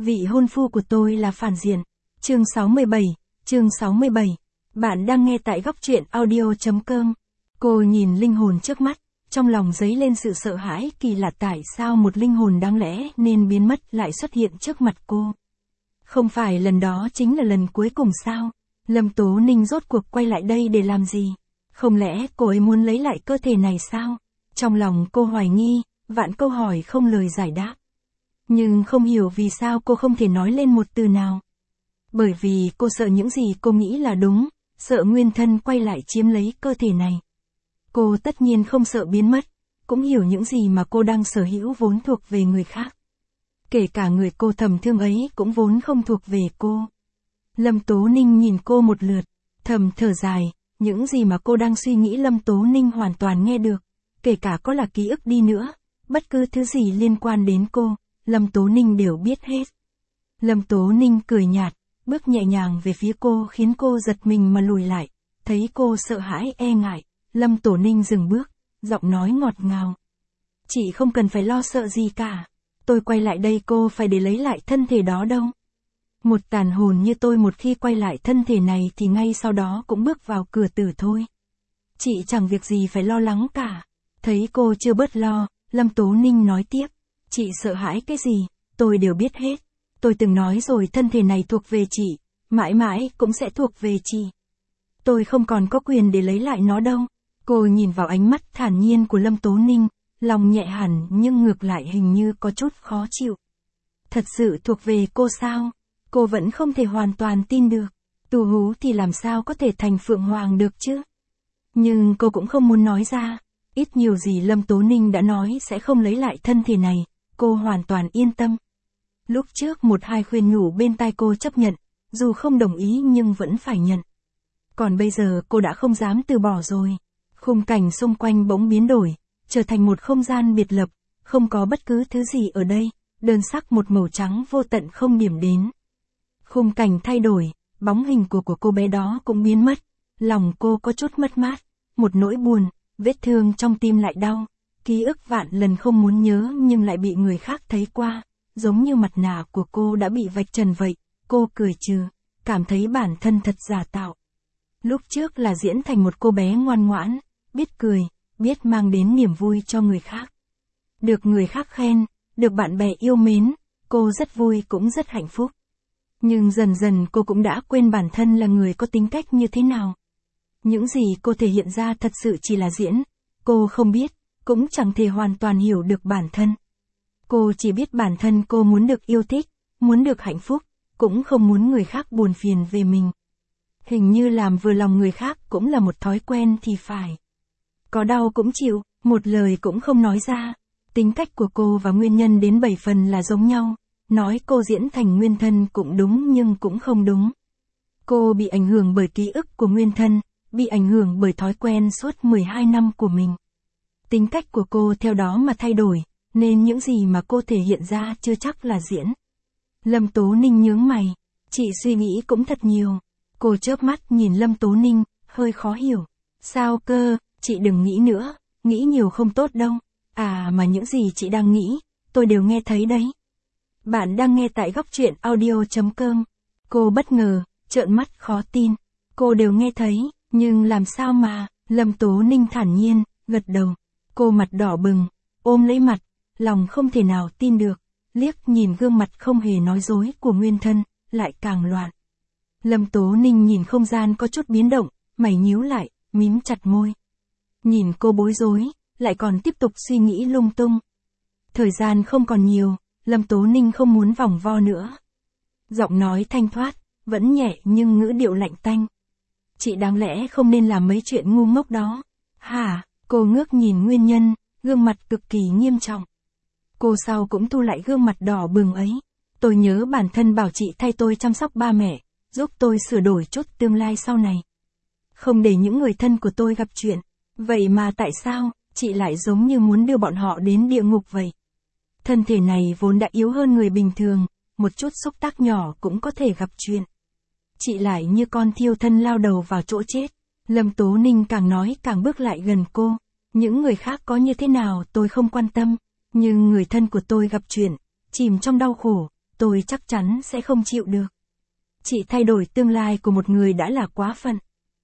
Vị hôn phu của tôi là phản diện. Chương 67. Bạn đang nghe tại góc truyện audio.com. Cô nhìn linh hồn trước mắt, trong lòng dấy lên sự sợ hãi kỳ lạ, tại sao một linh hồn đáng lẽ nên biến mất lại xuất hiện trước mặt cô. Không phải lần đó chính là lần cuối cùng sao? Lâm Tố Ninh rốt cuộc quay lại đây để làm gì? Không lẽ cô ấy muốn lấy lại cơ thể này sao? Trong lòng cô hoài nghi, vạn câu hỏi không lời giải đáp. Nhưng không hiểu vì sao cô không thể nói lên một từ nào. Bởi vì cô sợ những gì cô nghĩ là đúng, sợ nguyên thân quay lại chiếm lấy cơ thể này. Cô tất nhiên không sợ biến mất, cũng hiểu những gì mà cô đang sở hữu vốn thuộc về người khác. Kể cả người cô thầm thương ấy cũng vốn không thuộc về cô. Lâm Tố Ninh nhìn cô một lượt, thầm thở dài, những gì mà cô đang suy nghĩ Lâm Tố Ninh hoàn toàn nghe được. Kể cả có là ký ức đi nữa, bất cứ thứ gì liên quan đến cô, Lâm Tố Ninh đều biết hết. Lâm Tố Ninh cười nhạt, bước nhẹ nhàng về phía cô khiến cô giật mình mà lùi lại. Thấy cô sợ hãi e ngại, Lâm Tố Ninh dừng bước, giọng nói ngọt ngào. Chị không cần phải lo sợ gì cả. Tôi quay lại đây cô phải để lấy lại thân thể đó đâu. Một tàn hồn như tôi một khi quay lại thân thể này thì ngay sau đó cũng bước vào cửa tử thôi. Chị chẳng việc gì phải lo lắng cả. Thấy cô chưa bớt lo, Lâm Tố Ninh nói tiếp. Chị sợ hãi cái gì, tôi đều biết hết. Tôi từng nói rồi, thân thể này thuộc về chị, mãi mãi cũng sẽ thuộc về chị. Tôi không còn có quyền để lấy lại nó đâu. Cô nhìn vào ánh mắt thản nhiên của Lâm Tố Ninh, lòng nhẹ hẳn nhưng ngược lại hình như có chút khó chịu. Thật sự thuộc về cô sao? Cô vẫn không thể hoàn toàn tin được. Tù hú thì làm sao có thể thành Phượng Hoàng được chứ? Nhưng cô cũng không muốn nói ra. Ít nhiều gì Lâm Tố Ninh đã nói sẽ không lấy lại thân thể này, cô hoàn toàn yên tâm. Lúc trước một hai khuyên nhủ bên tai cô chấp nhận, dù không đồng ý nhưng vẫn phải nhận. Còn bây giờ cô đã không dám từ bỏ rồi. Khung cảnh xung quanh bỗng biến đổi, trở thành một không gian biệt lập, không có bất cứ thứ gì ở đây, đơn sắc một màu trắng vô tận không điểm đến. Khung cảnh thay đổi, bóng hình của cô bé đó cũng biến mất, lòng cô có chút mất mát, một nỗi buồn, vết thương trong tim lại đau, ký ức vạn lần không muốn nhớ nhưng lại bị người khác thấy qua, giống như mặt nạ của cô đã bị vạch trần vậy. Cô cười trừ, cảm thấy bản thân thật giả tạo. Lúc trước là diễn thành một cô bé ngoan ngoãn, biết cười, biết mang đến niềm vui cho người khác. Được người khác khen, được bạn bè yêu mến, cô rất vui cũng rất hạnh phúc. Nhưng dần dần cô cũng đã quên bản thân là người có tính cách như thế nào. Những gì cô thể hiện ra thật sự chỉ là diễn, cô không biết, cũng chẳng thể hoàn toàn hiểu được bản thân. Cô chỉ biết bản thân cô muốn được yêu thích, muốn được hạnh phúc, cũng không muốn người khác buồn phiền về mình. Hình như làm vừa lòng người khác cũng là một thói quen thì phải. Có đau cũng chịu, một lời cũng không nói ra. Tính cách của cô và nguyên nhân đến 7 phần là giống nhau. Nói cô diễn thành nguyên thân cũng đúng nhưng cũng không đúng. Cô bị ảnh hưởng bởi ký ức của nguyên thân, bị ảnh hưởng bởi thói quen suốt 12 năm của mình. Tính cách của cô theo đó mà thay đổi, nên những gì mà cô thể hiện ra chưa chắc là diễn. Lâm Tố Ninh nhướng mày, chị suy nghĩ cũng thật nhiều. Cô chớp mắt nhìn Lâm Tố Ninh, hơi khó hiểu. Sao cơ, chị đừng nghĩ nữa, nghĩ nhiều không tốt đâu. À mà những gì chị đang nghĩ, tôi đều nghe thấy đấy. Bạn đang nghe tại góc truyện audio.com. Cô bất ngờ, trợn mắt khó tin. Cô đều nghe thấy, nhưng làm sao mà, Lâm Tố Ninh thản nhiên, gật đầu. Cô mặt đỏ bừng, ôm lấy mặt, lòng không thể nào tin được, liếc nhìn gương mặt không hề nói dối của nguyên thân, lại càng loạn. Lâm Tố Ninh nhìn không gian có chút biến động, mày nhíu lại, mím chặt môi. Nhìn cô bối rối, lại còn tiếp tục suy nghĩ lung tung. Thời gian không còn nhiều, Lâm Tố Ninh không muốn vòng vo nữa. Giọng nói thanh thoát, vẫn nhẹ nhưng ngữ điệu lạnh tanh. Chị đáng lẽ không nên làm mấy chuyện ngu ngốc đó. Hả? Cô ngước nhìn nguyên nhân, gương mặt cực kỳ nghiêm trọng. Cô sau cũng thu lại gương mặt đỏ bừng ấy. Tôi nhớ bản thân bảo chị thay tôi chăm sóc ba mẹ, giúp tôi sửa đổi chút tương lai sau này. Không để những người thân của tôi gặp chuyện. Vậy mà tại sao, chị lại giống như muốn đưa bọn họ đến địa ngục vậy? Thân thể này vốn đã yếu hơn người bình thường, một chút xúc tác nhỏ cũng có thể gặp chuyện. Chị lại như con thiêu thân lao đầu vào chỗ chết. Lâm Tố Ninh càng nói càng bước lại gần cô. Những người khác có như thế nào tôi không quan tâm, nhưng người thân của tôi gặp chuyện, chìm trong đau khổ, tôi chắc chắn sẽ không chịu được. Chị thay đổi tương lai của một người đã là quá phận.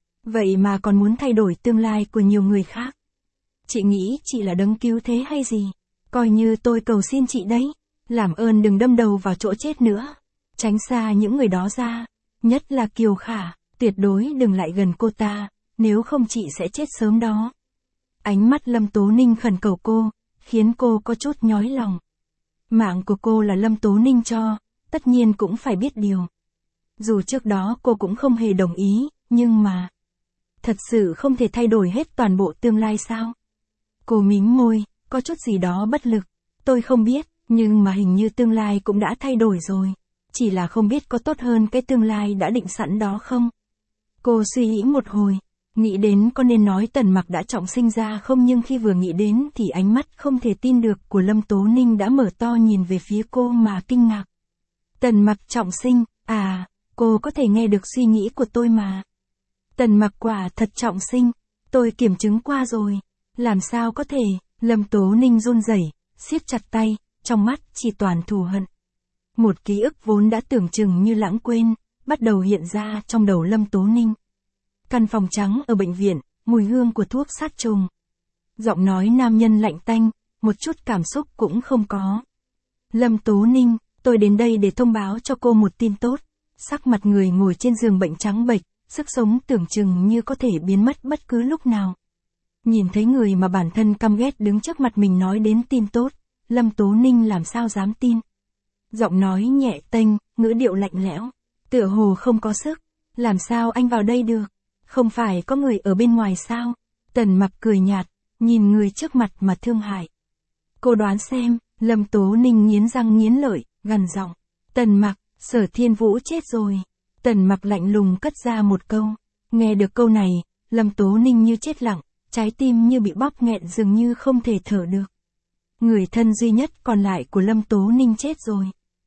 Vậy mà còn muốn thay đổi tương lai của nhiều người khác. Chị nghĩ chị là đấng cứu thế hay gì? Coi như tôi cầu xin chị đấy. Làm ơn đừng đâm đầu vào chỗ chết nữa. Tránh xa những người đó ra. Nhất là Kiều Khả, tuyệt đối đừng lại gần cô ta, nếu không chị sẽ chết sớm đó. Ánh mắt Lâm Tố Ninh khẩn cầu cô, khiến cô có chút nhói lòng. Mạng của cô là Lâm Tố Ninh cho, tất nhiên cũng phải biết điều. Dù trước đó cô cũng không hề đồng ý, nhưng mà... Thật sự không thể thay đổi hết toàn bộ tương lai sao? Cô mím môi, có chút gì đó bất lực. Tôi không biết, nhưng mà hình như tương lai cũng đã thay đổi rồi. Chỉ là không biết có tốt hơn cái tương lai đã định sẵn đó không? Cô suy nghĩ một hồi, nghĩ đến có nên nói Tần Mặc đã trọng sinh ra không, nhưng khi vừa nghĩ đến thì ánh mắt không thể tin được của Lâm Tố Ninh đã mở to nhìn về phía cô mà kinh ngạc. Tần Mặc trọng sinh, à, cô có thể nghe được suy nghĩ của tôi mà. Tần Mặc quả thật trọng sinh, tôi kiểm chứng qua rồi. Làm sao có thể? Lâm Tố Ninh run rẩy, siết chặt tay, trong mắt chỉ toàn thù hận. Một ký ức vốn đã tưởng chừng như lãng quên, bắt đầu hiện ra trong đầu Lâm Tố Ninh. Căn phòng trắng ở bệnh viện, mùi hương của thuốc sát trùng. Giọng nói nam nhân lạnh tanh, một chút cảm xúc cũng không có. Lâm Tố Ninh, tôi đến đây để thông báo cho cô một tin tốt. Sắc mặt người ngồi trên giường bệnh trắng bệch, sức sống tưởng chừng như có thể biến mất bất cứ lúc nào. Nhìn thấy người mà bản thân căm ghét đứng trước mặt mình nói đến tin tốt, Lâm Tố Ninh làm sao dám tin. Giọng nói nhẹ tênh, ngữ điệu lạnh lẽo, tựa hồ không có sức. Làm sao anh vào đây được? Không phải có người ở bên ngoài sao? Tần Mặc cười nhạt, nhìn người trước mặt mà thương hại. Cô đoán xem. Lâm Tố Ninh nghiến răng nghiến lợi, gằn giọng. Tần Mặc, Sở Thiên Vũ chết rồi. Tần Mặc lạnh lùng cất ra một câu. Nghe được câu này, Lâm Tố Ninh như chết lặng, trái tim như bị bóp nghẹn dường như không thể thở được. Người thân duy nhất còn lại của Lâm Tố Ninh chết rồi.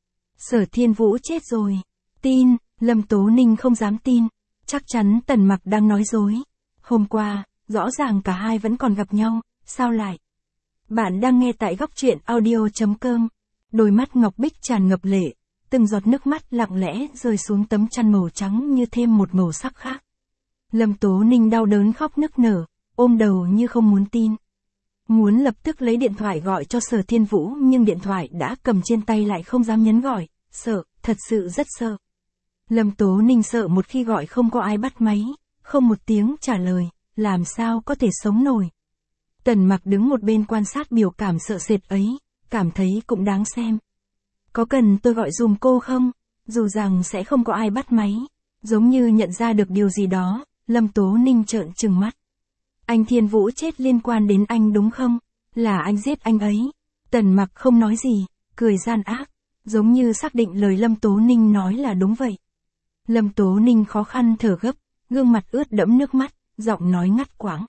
Sở Thiên Vũ chết rồi. Tin, Lâm Tố Ninh không dám tin. Chắc chắn Tần Mặc đang nói dối. Hôm qua, rõ ràng cả hai vẫn còn gặp nhau, sao lại? Bạn đang nghe tại góc truyện audio.com. Đôi mắt ngọc bích tràn ngập lệ, từng giọt nước mắt lặng lẽ rơi xuống tấm chăn màu trắng như thêm một màu sắc khác. Lâm Tố Ninh đau đớn khóc nức nở, ôm đầu như không muốn tin. Muốn lập tức lấy điện thoại gọi cho Sở Thiên Vũ nhưng điện thoại đã cầm trên tay lại không dám nhấn gọi, sợ, thật sự rất sợ. Lâm Tố Ninh sợ một khi gọi không có ai bắt máy, không một tiếng trả lời, làm sao có thể sống nổi. Tần Mặc đứng một bên quan sát biểu cảm sợ sệt ấy, cảm thấy cũng đáng xem. Có cần tôi gọi dùm cô không? Dù rằng sẽ không có ai bắt máy. Giống như nhận ra được điều gì đó, Lâm Tố Ninh trợn trừng mắt. Anh Thiên Vũ chết liên quan đến anh đúng không? Là anh giết anh ấy. Tần Mặc không nói gì, cười gian ác, giống như xác định lời Lâm Tố Ninh nói là đúng vậy. Lâm Tố Ninh khó khăn thở gấp, gương mặt ướt đẫm nước mắt, giọng nói ngắt quãng.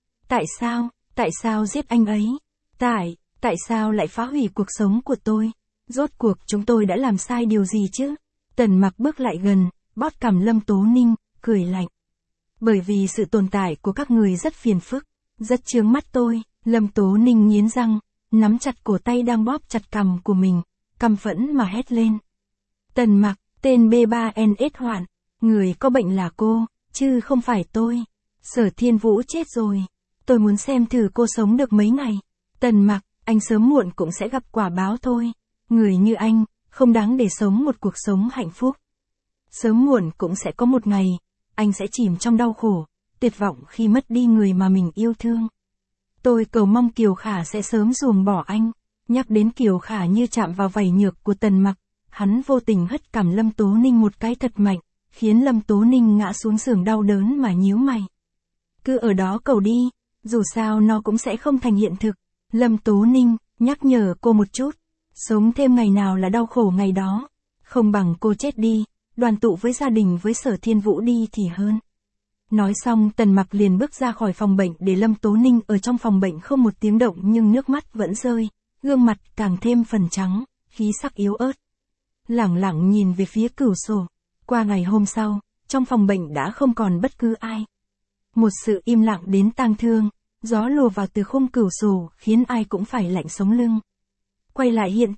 Tại sao giết anh ấy? Tại sao lại phá hủy cuộc sống của tôi? Rốt cuộc chúng tôi đã làm sai điều gì chứ? Tần Mặc bước lại gần, bóp cằm Lâm Tố Ninh, cười lạnh. Bởi vì sự tồn tại của các người rất phiền phức, rất chướng mắt tôi. Lâm Tố Ninh nghiến răng, nắm chặt cổ tay đang bóp chặt cằm của mình, căm phẫn mà hét lên. Tần Mặc, tên B3NS hoạn, người có bệnh là cô, chứ không phải tôi. Sở Thiên Vũ chết rồi. Tôi muốn xem thử cô sống được mấy ngày. Tần Mặc, anh sớm muộn cũng sẽ gặp quả báo thôi. Người như anh, không đáng để sống một cuộc sống hạnh phúc. Sớm muộn cũng sẽ có một ngày, anh sẽ chìm trong đau khổ, tuyệt vọng khi mất đi người mà mình yêu thương. Tôi cầu mong Kiều Khả sẽ sớm ruồng bỏ anh. Nhắc đến Kiều Khả như chạm vào vảy nhược của Tần Mặc, hắn vô tình hất cằm Lâm Tố Ninh một cái thật mạnh, khiến Lâm Tố Ninh ngã xuống giường đau đớn mà nhíu mày. Cứ ở đó cầu đi, dù sao nó cũng sẽ không thành hiện thực. Lâm Tố Ninh, nhắc nhở cô một chút, sống thêm ngày nào là đau khổ ngày đó, không bằng cô chết đi, đoàn tụ với gia đình với Sở Thiên Vũ đi thì hơn. Nói xong Tần Mặc liền bước ra khỏi phòng bệnh để Lâm Tố Ninh ở trong phòng bệnh không một tiếng động nhưng nước mắt vẫn rơi, gương mặt càng thêm phần trắng, khí sắc yếu ớt. Lẳng lặng nhìn về phía cửa sổ, qua ngày hôm sau, trong phòng bệnh đã không còn bất cứ ai. Một sự im lặng đến tang thương, gió lùa vào từ khung cửa sổ khiến ai cũng phải lạnh sống lưng. Quay lại hiện tại,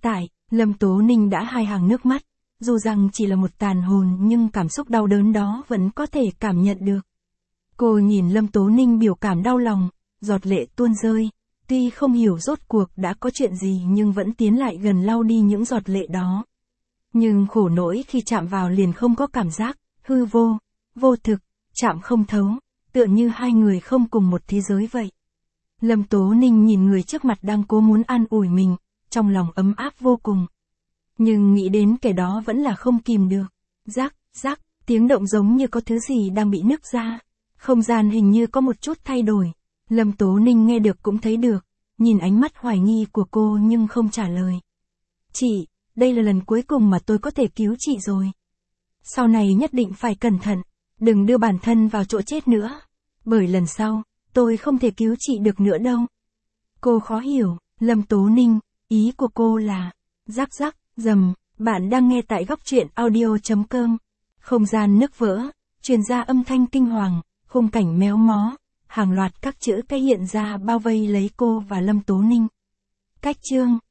Lâm Tố Ninh đã hai hàng nước mắt, dù rằng chỉ là một tàn hồn nhưng cảm xúc đau đớn đó vẫn có thể cảm nhận được. Cô nhìn Lâm Tố Ninh biểu cảm đau lòng, giọt lệ tuôn rơi, tuy không hiểu rốt cuộc đã có chuyện gì nhưng vẫn tiến lại gần lau đi những giọt lệ đó. Nhưng khổ nỗi khi chạm vào liền không có cảm giác, hư vô, vô thực, chạm không thấu, tựa như hai người không cùng một thế giới vậy. Lâm Tố Ninh nhìn người trước mặt đang cố muốn an ủi mình, trong lòng ấm áp vô cùng. Nhưng nghĩ đến kẻ đó vẫn là không kìm được. Rắc, rắc, tiếng động giống như có thứ gì đang bị nứt ra. Không gian hình như có một chút thay đổi. Lâm Tố Ninh nghe được cũng thấy được, nhìn ánh mắt hoài nghi của cô nhưng không trả lời. Chị, đây là lần cuối cùng mà tôi có thể cứu chị rồi. Sau này nhất định phải cẩn thận, đừng đưa bản thân vào chỗ chết nữa. Bởi lần sau, tôi không thể cứu chị được nữa đâu. Cô khó hiểu, Lâm Tố Ninh, ý của cô là, rắc rắc, rầm, bạn đang nghe tại góc truyện audio.com. Không gian nứt vỡ, truyền ra âm thanh kinh hoàng, khung cảnh méo mó, hàng loạt các chữ cái hiện ra bao vây lấy cô và Lâm Tố Ninh. Cách chương